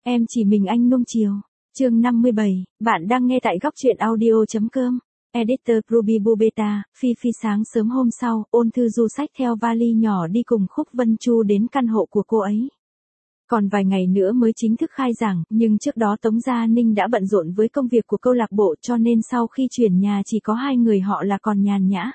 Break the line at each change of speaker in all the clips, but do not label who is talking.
Em chỉ mình anh nuông chiều. Chương 57, bạn đang nghe tại goctruyện audio.com. Editor Ruby Bubeta. Phi Phi sáng sớm hôm sau, Ôn Thư Du xách theo vali nhỏ đi cùng Khúc Vân Chu đến căn hộ của cô ấy. Còn vài ngày nữa mới chính thức khai giảng, nhưng trước đó Tống Gia Ninh đã bận rộn với công việc của câu lạc bộ cho nên sau khi chuyển nhà chỉ có hai người họ là còn nhàn nhã.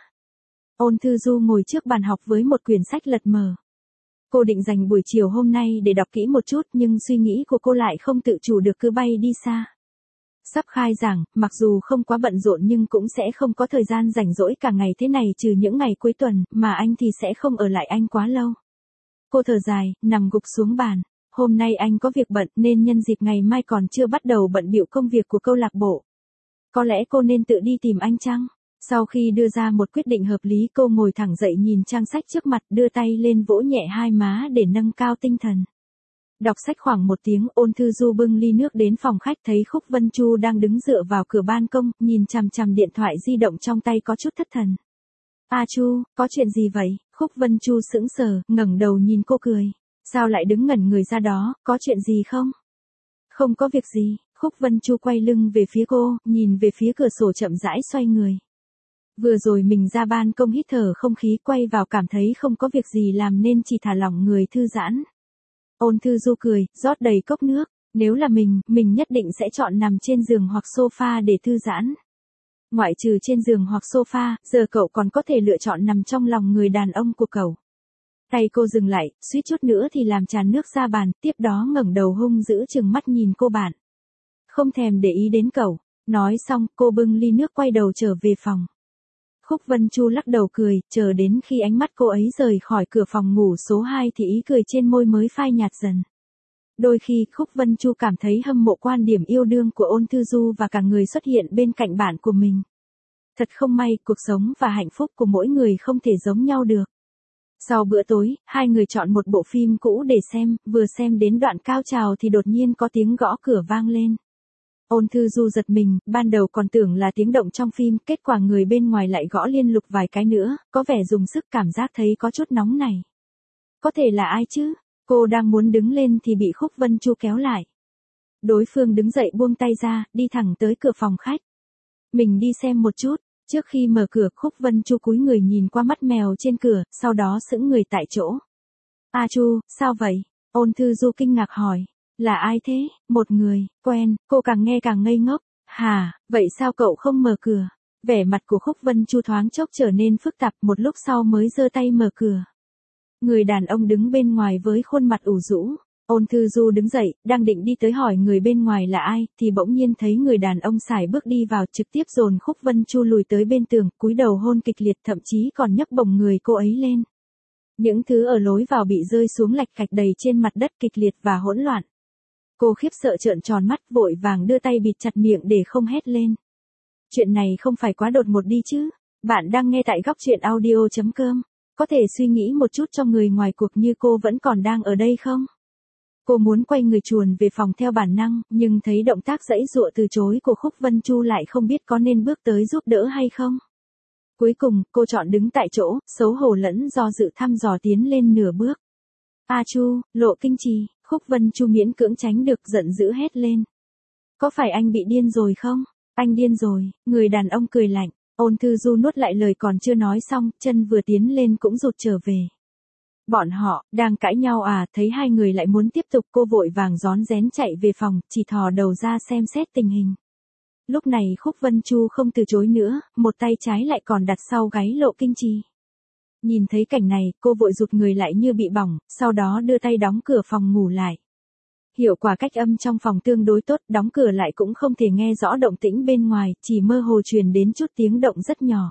Ôn Thư Du ngồi trước bàn học với một quyển sách lật mờ. Cô định dành buổi chiều hôm nay để đọc kỹ một chút nhưng suy nghĩ của cô lại không tự chủ được cứ bay đi xa. Sắp khai giảng, mặc dù không quá bận rộn nhưng cũng sẽ không có thời gian rảnh rỗi cả ngày thế này trừ những ngày cuối tuần, mà anh thì sẽ không ở lại anh quá lâu. Cô thở dài, nằm gục xuống bàn. Hôm nay anh có việc bận nên nhân dịp ngày mai còn chưa bắt đầu bận bịu công việc của câu lạc bộ. Có lẽ cô nên tự đi tìm anh chăng? Sau khi đưa ra một quyết định hợp lý, cô ngồi thẳng dậy nhìn trang sách trước mặt, đưa tay lên vỗ nhẹ hai má để nâng cao tinh thần. Đọc sách khoảng một tiếng, Ôn Thư Du bưng ly nước đến phòng khách thấy Khúc Vân Chu đang đứng dựa vào cửa ban công, nhìn chằm chằm điện thoại di động trong tay có chút thất thần. "A Chu, có chuyện gì vậy?" Khúc Vân Chu sững sờ, ngẩng đầu nhìn cô cười. "Sao lại đứng ngẩn người ra đó, có chuyện gì không?" "Không có việc gì." Khúc Vân Chu quay lưng về phía cô, nhìn về phía cửa sổ chậm rãi xoay người. Vừa rồi mình ra ban công hít thở không khí, quay vào cảm thấy không có việc gì làm nên chỉ thả lỏng người thư giãn. Ôn Thư Du cười, rót đầy cốc nước. Nếu là mình nhất định sẽ chọn nằm trên giường hoặc sofa để thư giãn. Ngoại trừ trên giường hoặc sofa, giờ cậu còn có thể lựa chọn nằm trong lòng người đàn ông của cậu. Tay cô dừng lại, suýt chút nữa thì làm tràn nước ra bàn, tiếp đó ngẩng đầu hung dữ trừng mắt nhìn cô bạn. "Không thèm để ý đến cậu." Nói xong, cô bưng ly nước quay đầu trở về phòng. Khúc Vân Chu lắc đầu cười, chờ đến khi ánh mắt cô ấy rời khỏi cửa phòng ngủ số 2 thì ý cười trên môi mới phai nhạt dần. Đôi khi Khúc Vân Chu cảm thấy hâm mộ quan điểm yêu đương của Ôn Thư Du và cả người xuất hiện bên cạnh bạn của mình. Thật không may, cuộc sống và hạnh phúc của mỗi người không thể giống nhau được. Sau bữa tối, hai người chọn một bộ phim cũ để xem, vừa xem đến đoạn cao trào thì đột nhiên có tiếng gõ cửa vang lên. Ôn Thư Du giật mình, ban đầu còn tưởng là tiếng động trong phim, kết quả người bên ngoài lại gõ liên lục vài cái nữa, có vẻ dùng sức, cảm giác thấy có chút nóng này. Có thể là ai chứ? Cô đang muốn đứng lên thì bị Khúc Vân Chu kéo lại. Đối phương đứng dậy buông tay ra, đi thẳng tới cửa phòng khách. "Mình đi xem một chút." Trước khi mở cửa, Khúc Vân Chu cúi người nhìn qua mắt mèo trên cửa, sau đó sững người tại chỗ. "A Chu, sao vậy?" Ôn Thư Du kinh ngạc hỏi. "Là ai thế?" "Một người, quen." Cô càng nghe càng ngây ngốc. "Hả, vậy sao cậu không mở cửa?" Vẻ mặt của Khúc Vân Chu thoáng chốc trở nên phức tạp, một lúc sau mới giơ tay mở cửa. Người đàn ông đứng bên ngoài với khuôn mặt ủ rũ. Ôn Thư Du đứng dậy, đang định đi tới hỏi người bên ngoài là ai, thì bỗng nhiên thấy người đàn ông sải bước đi vào, trực tiếp dồn Khúc Vân Chu lùi tới bên tường, cúi đầu hôn kịch liệt, thậm chí còn nhấc bổng người cô ấy lên. Những thứ ở lối vào bị rơi xuống lạch cạch đầy trên mặt đất, kịch liệt và hỗn loạn. Cô khiếp sợ trợn tròn mắt, vội vàng đưa tay bịt chặt miệng để không hét lên. Chuyện này không phải quá đột ngột đi chứ? Bạn đang nghe tại goctruyện audio.com. Có thể suy nghĩ một chút cho người ngoài cuộc như cô vẫn còn đang ở đây không? Cô muốn quay người chuồn về phòng theo bản năng, nhưng thấy động tác giãy giụa từ chối của Khúc Vân Chu lại không biết có nên bước tới giúp đỡ hay không. Cuối cùng, cô chọn đứng tại chỗ, xấu hổ lẫn do dự thăm dò tiến lên nửa bước. "A Chu, Lộ Kinh Trì." Khúc Vân Chu miễn cưỡng tránh được, giận dữ hét lên. "Có phải anh bị điên rồi không?" "Anh điên rồi." Người đàn ông cười lạnh. Ôn Thư Du nuốt lại lời còn chưa nói xong, chân vừa tiến lên cũng rụt trở về. "Bọn họ đang cãi nhau à?" Thấy hai người lại muốn tiếp tục, cô vội vàng rón rén chạy về phòng, chỉ thò đầu ra xem xét tình hình. Lúc này Khúc Vân Chu không từ chối nữa, một tay trái lại còn đặt sau gáy Lộ Kinh Trì. Nhìn thấy cảnh này, cô vội rụt người lại như bị bỏng, sau đó đưa tay đóng cửa phòng ngủ lại. Hiệu quả cách âm trong phòng tương đối tốt, đóng cửa lại cũng không thể nghe rõ động tĩnh bên ngoài, chỉ mơ hồ truyền đến chút tiếng động rất nhỏ.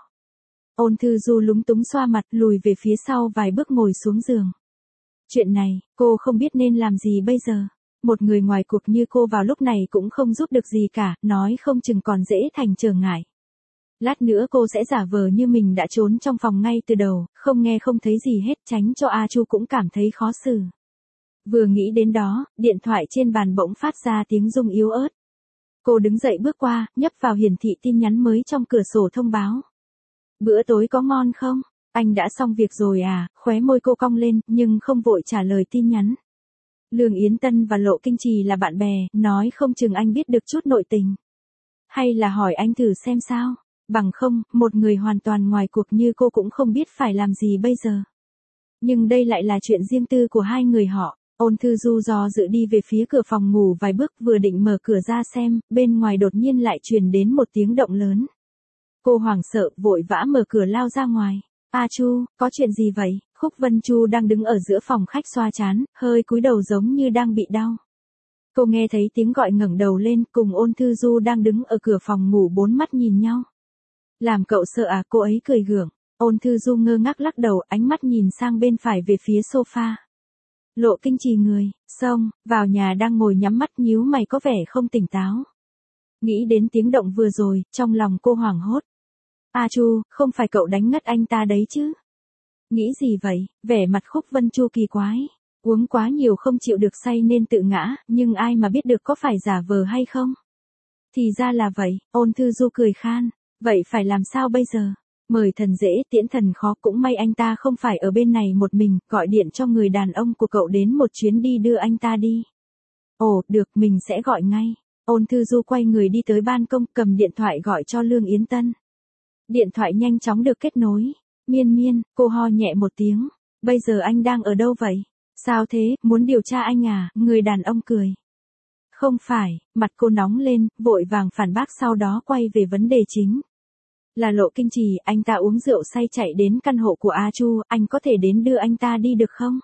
Ôn Thư Du lúng túng xoa mặt, lùi về phía sau vài bước ngồi xuống giường. Chuyện này, cô không biết nên làm gì bây giờ. Một người ngoài cuộc như cô vào lúc này cũng không giúp được gì cả, nói không chừng còn dễ thành trở ngại. Lát nữa cô sẽ giả vờ như mình đã trốn trong phòng ngay từ đầu, không nghe không thấy gì hết, tránh cho A Chu cũng cảm thấy khó xử. Vừa nghĩ đến đó, điện thoại trên bàn bỗng phát ra tiếng rung yếu ớt. Cô đứng dậy bước qua, nhấp vào hiển thị tin nhắn mới trong cửa sổ thông báo. "Bữa tối có ngon không? Anh đã xong việc rồi à?" Khóe môi cô cong lên, nhưng không vội trả lời tin nhắn. Lương Yến Tân và Lộ Kinh Trì là bạn bè, nói không chừng anh biết được chút nội tình. Hay là hỏi anh thử xem sao, bằng không, một người hoàn toàn ngoài cuộc như cô cũng không biết phải làm gì bây giờ. Nhưng đây lại là chuyện riêng tư của hai người họ. Ôn Thư Du do dự đi về phía cửa phòng ngủ vài bước, vừa định mở cửa ra xem, bên ngoài đột nhiên lại truyền đến một tiếng động lớn. Cô hoảng sợ, vội vã mở cửa lao ra ngoài. A Chu, có chuyện gì vậy? Khúc Vân Chu đang đứng ở giữa phòng khách xoa trán, hơi cúi đầu giống như đang bị đau. Cô nghe thấy tiếng gọi ngẩng đầu lên, cùng Ôn Thư Du đang đứng ở cửa phòng ngủ bốn mắt nhìn nhau. Làm cậu sợ à? Cô ấy cười gượng. Ôn Thư Du ngơ ngác lắc đầu, ánh mắt nhìn sang bên phải về phía sofa. Lộ Kinh Trì người, xông, vào nhà đang ngồi nhắm mắt nhíu mày có vẻ không tỉnh táo. Nghĩ đến tiếng động vừa rồi, trong lòng cô hoảng hốt. A Chu, không phải cậu đánh ngất anh ta đấy chứ? Nghĩ gì vậy? Vẻ mặt Khúc Vân Chu kỳ quái. Uống quá nhiều không chịu được say nên tự ngã, nhưng ai mà biết được có phải giả vờ hay không? Thì ra là vậy, Ôn Thư Du cười khan. Vậy phải làm sao bây giờ? Mời thần dễ, tiễn thần khó, cũng may anh ta không phải ở bên này một mình, gọi điện cho người đàn ông của cậu đến một chuyến đi đưa anh ta đi. Ồ, được, mình sẽ gọi ngay. Ôn Thư Du quay người đi tới ban công, cầm điện thoại gọi cho Lương Yến Tân. Điện thoại nhanh chóng được kết nối. Miên Miên, cô ho nhẹ một tiếng. Bây giờ anh đang ở đâu vậy? Sao thế, muốn điều tra anh à? Người đàn ông cười. Không phải, mặt cô nóng lên, vội vàng phản bác, sau đó quay về vấn đề chính. Là Lộ Kinh Trì, anh ta uống rượu say chạy đến căn hộ của A Chu, anh có thể đến đưa anh ta đi được không?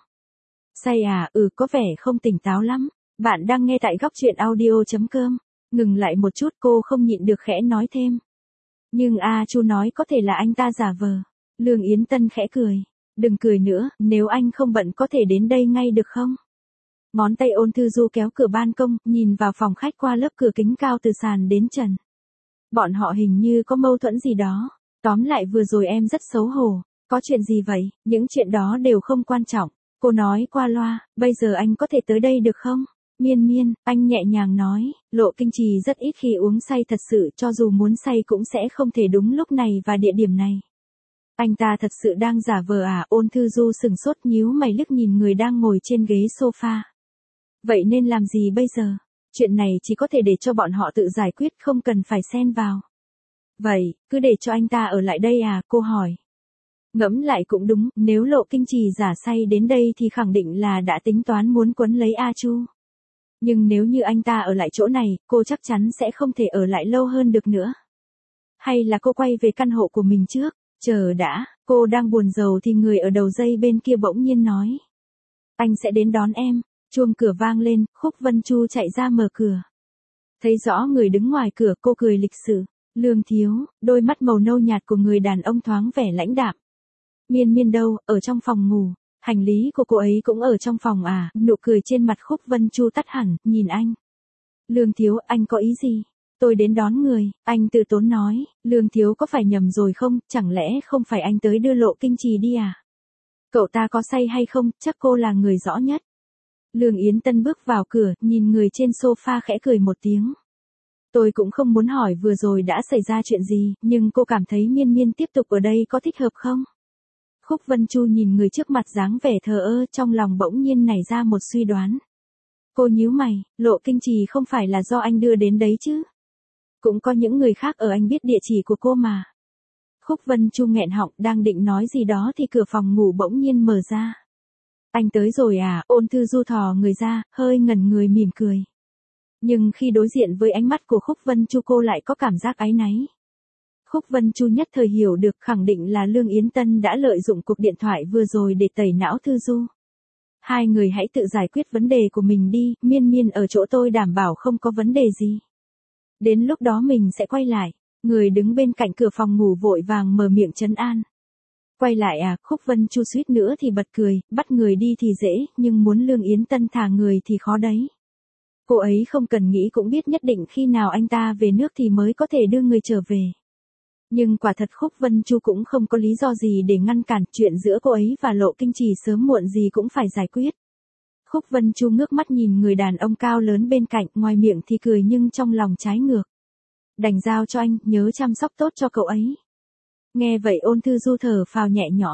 Say à? Có vẻ không tỉnh táo lắm. Bạn đang nghe tại góc truyện audio.com. Ngừng lại một chút, cô không nhịn được khẽ nói thêm. Nhưng A Chu nói có thể là anh ta giả vờ. Lương Yến Tân khẽ cười. Đừng cười nữa, nếu anh không bận có thể đến đây ngay được không? Ngón tay Ôn Thư Du kéo cửa ban công, nhìn vào phòng khách qua lớp cửa kính cao từ sàn đến trần. Bọn họ hình như có mâu thuẫn gì đó. Tóm lại vừa rồi em rất xấu hổ. Có chuyện gì vậy? Những chuyện đó đều không quan trọng. Cô nói qua loa, bây giờ anh có thể tới đây được không? Miên Miên, anh nhẹ nhàng nói, Lộ Kinh Trì rất ít khi uống say thật sự, cho dù muốn say cũng sẽ không thể đúng lúc này và địa điểm này. Anh ta thật sự đang giả vờ à? Ôn Thư Du sừng sốt nhíu mày liếc nhìn người đang ngồi trên ghế sofa. Vậy nên làm gì bây giờ? Chuyện này chỉ có thể để cho bọn họ tự giải quyết, không cần phải xen vào. Vậy, cứ để cho anh ta ở lại đây à? Cô hỏi. Ngẫm lại cũng đúng, nếu Lộ Kinh Trì giả say đến đây thì khẳng định là đã tính toán muốn quấn lấy A Chu. Nhưng nếu như anh ta ở lại chỗ này, cô chắc chắn sẽ không thể ở lại lâu hơn được nữa. Hay là cô quay về căn hộ của mình trước? Chờ đã, cô đang buồn rầu thì người ở đầu dây bên kia bỗng nhiên nói. Anh sẽ đến đón em. Chuông cửa vang lên, Khúc Vân Chu chạy ra mở cửa. Thấy rõ người đứng ngoài cửa, cô cười lịch sự. Lương thiếu, đôi mắt màu nâu nhạt của người đàn ông thoáng vẻ lãnh đạm. Miên Miên đâu? Ở trong phòng ngủ. Hành lý của cô ấy cũng ở trong phòng à? Nụ cười trên mặt Khúc Vân Chu tắt hẳn, nhìn anh. Lương thiếu, anh có ý gì? Tôi đến đón người, anh tự tốn nói. Lương thiếu có phải nhầm rồi không? Chẳng lẽ không phải anh tới đưa Lộ Kinh Trì đi à? Cậu ta có say hay không? Chắc cô là người rõ nhất. Lương Yến Tân bước vào cửa, nhìn người trên sofa khẽ cười một tiếng. Tôi cũng không muốn hỏi vừa rồi đã xảy ra chuyện gì, nhưng cô cảm thấy Miên Miên tiếp tục ở đây có thích hợp không? Khúc Vân Chu nhìn người trước mặt dáng vẻ thờ ơ, trong lòng bỗng nhiên nảy ra một suy đoán. Cô nhíu mày, Lộ Kinh Trì không phải là do anh đưa đến đấy chứ? Cũng có những người khác ở, anh biết địa chỉ của cô mà. Khúc Vân Chu nghẹn họng, đang định nói gì đó thì cửa phòng ngủ bỗng nhiên mở ra. Anh tới rồi à? Ôn Thư Du thò người ra, hơi ngẩn người mỉm cười. Nhưng khi đối diện với ánh mắt của Khúc Vân Chu cô lại có cảm giác áy náy. Khúc Vân Chu nhất thời hiểu được, khẳng định là Lương Yến Tân đã lợi dụng cuộc điện thoại vừa rồi để tẩy não Thư Du. Hai người hãy tự giải quyết vấn đề của mình đi, Miên Miên ở chỗ tôi đảm bảo không có vấn đề gì. Đến lúc đó mình sẽ quay lại. Người đứng bên cạnh cửa phòng ngủ vội vàng mở miệng trấn an. Quay lại à? Khúc Vân Chu suýt nữa thì bật cười, bắt người đi thì dễ, nhưng muốn Lương Yến Tân thả người thì khó đấy. Cô ấy không cần nghĩ cũng biết nhất định khi nào anh ta về nước thì mới có thể đưa người trở về. Nhưng quả thật Khúc Vân Chu cũng không có lý do gì để ngăn cản, chuyện giữa cô ấy và Lộ Kinh Trì sớm muộn gì cũng phải giải quyết. Khúc Vân Chu ngước mắt nhìn người đàn ông cao lớn bên cạnh, ngoài miệng thì cười nhưng trong lòng trái ngược. Đành giao cho anh, nhớ chăm sóc tốt cho cậu ấy. Nghe vậy Ôn Thư Du thở phào nhẹ nhõm.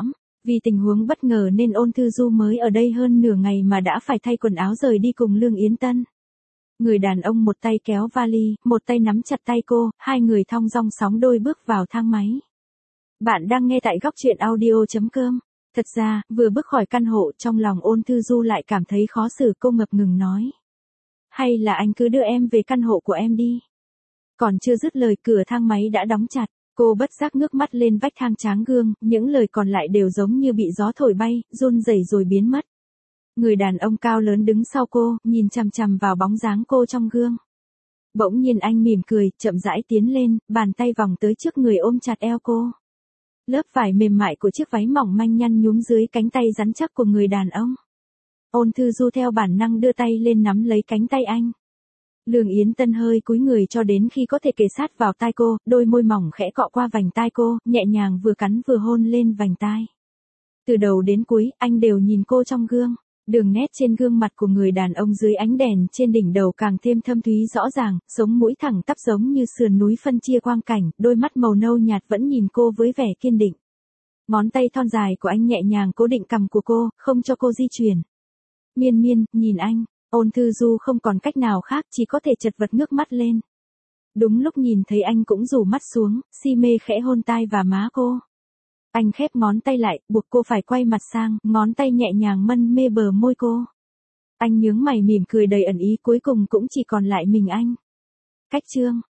Vì tình huống bất ngờ nên Ôn Thư Du mới ở đây hơn nửa ngày mà đã phải thay quần áo rời đi cùng Lương Yến Tân. Người đàn ông một tay kéo vali, một tay nắm chặt tay cô, hai người thong dong sóng đôi bước vào thang máy. Bạn đang nghe tại góc truyện audio.com. Thật ra, vừa bước khỏi căn hộ trong lòng Ôn Thư Du lại cảm thấy khó xử, cô ngập ngừng nói. Hay là anh cứ đưa em về căn hộ của em đi. Còn chưa dứt lời cửa thang máy đã đóng chặt, cô bất giác ngước mắt lên vách thang tráng gương, những lời còn lại đều giống như bị gió thổi bay, run rẩy rồi biến mất. Người đàn ông cao lớn đứng sau cô, nhìn chằm chằm vào bóng dáng cô trong gương. Bỗng nhiên anh mỉm cười, chậm rãi tiến lên, bàn tay vòng tới trước người ôm chặt eo cô. Lớp vải mềm mại của chiếc váy mỏng manh nhăn nhúm dưới cánh tay rắn chắc của người đàn ông. Ôn Thư Du theo bản năng đưa tay lên nắm lấy cánh tay anh. Lương Yến Tân hơi cúi người cho đến khi có thể kề sát vào tai cô, đôi môi mỏng khẽ cọ qua vành tai cô, nhẹ nhàng vừa cắn vừa hôn lên vành tai. Từ đầu đến cuối, anh đều nhìn cô trong gương. Đường nét trên gương mặt của người đàn ông dưới ánh đèn trên đỉnh đầu càng thêm thâm thúy rõ ràng, sống mũi thẳng tắp giống như sườn núi phân chia quang cảnh, đôi mắt màu nâu nhạt vẫn nhìn cô với vẻ kiên định. Ngón tay thon dài của anh nhẹ nhàng cố định cằm của cô, không cho cô di chuyển. Miên Miên, nhìn anh. Ôn Thư Du không còn cách nào khác, chỉ có thể chật vật ngước mắt lên. Đúng lúc nhìn thấy anh cũng rủ mắt xuống, si mê khẽ hôn tai và má cô. Anh khép ngón tay lại, buộc cô phải quay mặt sang, ngón tay nhẹ nhàng mân mê bờ môi cô. Anh nhướng mày mỉm cười đầy ẩn ý, cuối cùng cũng chỉ còn lại mình anh. Cách chương